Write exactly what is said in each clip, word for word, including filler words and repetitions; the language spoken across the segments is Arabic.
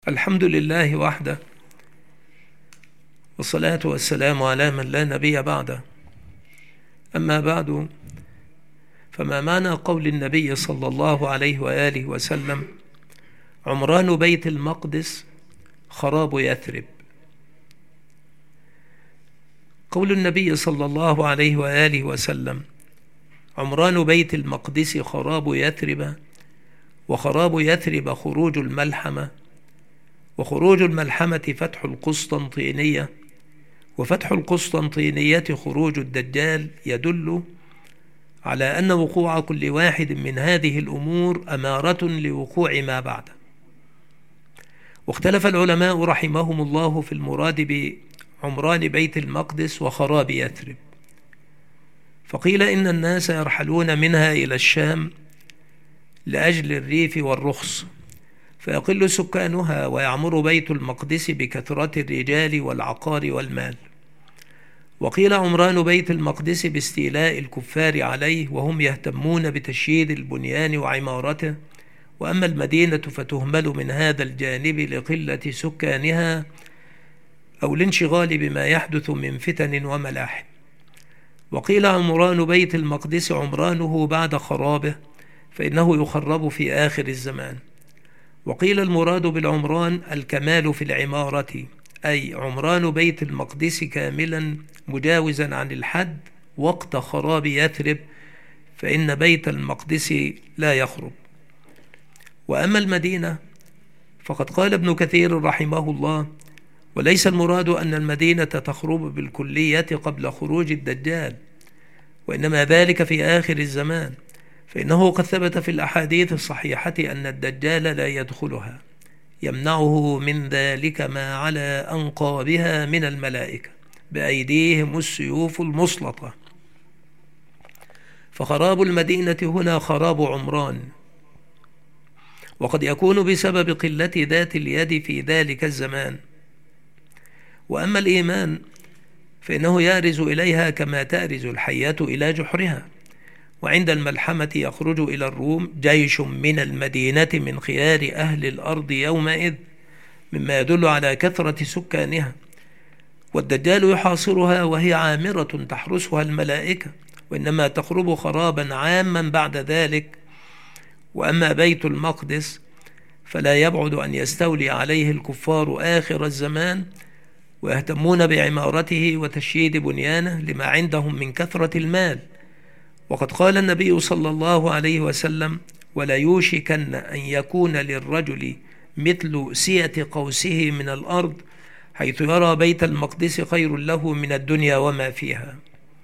الحمد لله وحده، والصلاة والسلام على من لا نبي بعده. أما بعد، فما معنى قول النبي صلى الله عليه وآله وسلم: عمران بيت المقدس خراب يثرب؟ قول النبي صلى الله عليه وآله وسلم: عمران بيت المقدس خراب يثرب، وخراب يثرب خروج الملحمة، وخروج الملحمة فتح القسطنطينية، وفتح القسطنطينية خروج الدجال، يدل على أن وقوع كل واحد من هذه الأمور أمارة لوقوع ما بعده. واختلف العلماء رحمهم الله في المراد بعمران بيت المقدس وخراب يثرب، فقيل إن الناس يرحلون منها إلى الشام لأجل الريف والرخص، فيقل سكانها ويعمر بيت المقدس بكثرة الرجال والعقار والمال. وقيل عمران بيت المقدس باستيلاء الكفار عليه وهم يهتمون بتشييد البنيان وعمارته، وأما المدينة فتهمل من هذا الجانب لقلة سكانها أو الانشغال بما يحدث من فتن وملاحم. وقيل عمران بيت المقدس عمرانه بعد خرابه، فإنه يخرب في آخر الزمان. وقيل المراد بالعمران الكمال في العمارة، أي عمران بيت المقدس كاملا مجاوزا عن الحد وقت خراب يثرب، فإن بيت المقدس لا يخرب. وأما المدينة فقد قال ابن كثير رحمه الله: وليس المراد أن المدينة تخرب بالكلية قبل خروج الدجال، وإنما ذلك في آخر الزمان، فإنه قد ثبت في الأحاديث الصحيحة أن الدجال لا يدخلها، يمنعه من ذلك ما على أنقابها من الملائكة بأيديهم السيوف المسلطة. فخراب المدينة هنا خراب عمران، وقد يكون بسبب قلة ذات اليد في ذلك الزمان. وأما الإيمان فإنه يارز إليها كما تارز الحياة إلى جحرها. وعند الملحمة يخرج إلى الروم جيش من المدينة من خيار أهل الأرض يومئذ، مما يدل على كثرة سكانها. والدجال يحاصرها وهي عامرة تحرسها الملائكة، وإنما تخرب خرابا عاما بعد ذلك. وأما بيت المقدس فلا يبعد أن يستولي عليه الكفار آخر الزمان، ويهتمون بعمارته وتشييد بنيانه لما عندهم من كثرة المال. وقد قال النبي صلى الله عليه وسلم: ولا يوشكن أن يكون للرجل مثل سية قوسه من الأرض، حيث يرى بيت المقدس خير له من الدنيا وما فيها.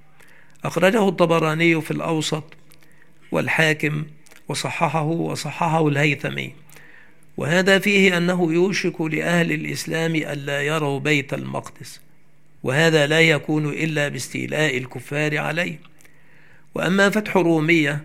أخرجه الطبراني في الأوسط والحاكم وصححه وصححه الهيثمي. وهذا فيه أنه يوشك لأهل الإسلام ألا يروا بيت المقدس، وهذا لا يكون إلا باستيلاء الكفار عليه. وأما فتح رومية،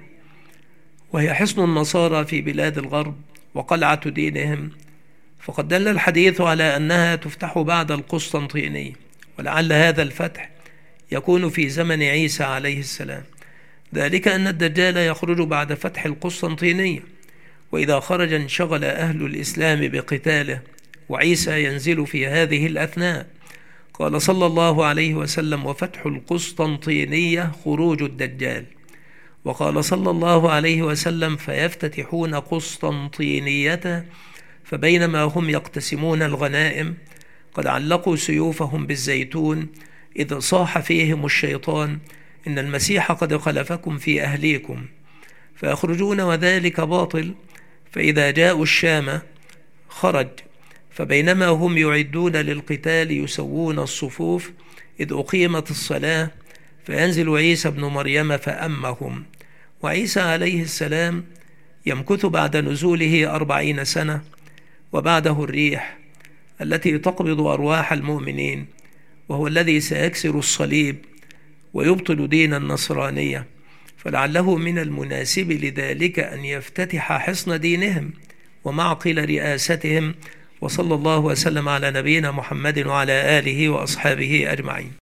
وهي حصن النصارى في بلاد الغرب وقلعة دينهم، فقد دل الحديث على أنها تفتح بعد القسطنطينية، ولعل هذا الفتح يكون في زمن عيسى عليه السلام، ذلك أن الدجال يخرج بعد فتح القسطنطينية، وإذا خرج انشغل أهل الإسلام بقتاله، وعيسى ينزل في هذه الأثناء. قال صلى الله عليه وسلم: وفتح القسطنطينية خروج الدجال. وقال صلى الله عليه وسلم: فيفتتحون قسطنطينية، فبينما هم يقتسمون الغنائم قد علقوا سيوفهم بالزيتون، إذ صاح فيهم الشيطان: إن المسيح قد خلفكم في أهليكم، فيخرجون وذلك باطل. فإذا جاءوا الشام خرج، فبينما هم يعدون للقتال يسوون الصفوف، إذ أقيمت الصلاة، فينزل عيسى ابن مريم فأمهم. وعيسى عليه السلام يمكث بعد نزوله أربعين سنة، وبعده الريح التي تقبض أرواح المؤمنين، وهو الذي سيكسر الصليب ويبطل دين النصرانية. فلعله من المناسب لذلك أن يفتتح حصن دينهم ومعقل رئاستهم. وصلى الله وسلم على نبينا محمد وعلى آله وأصحابه أجمعين.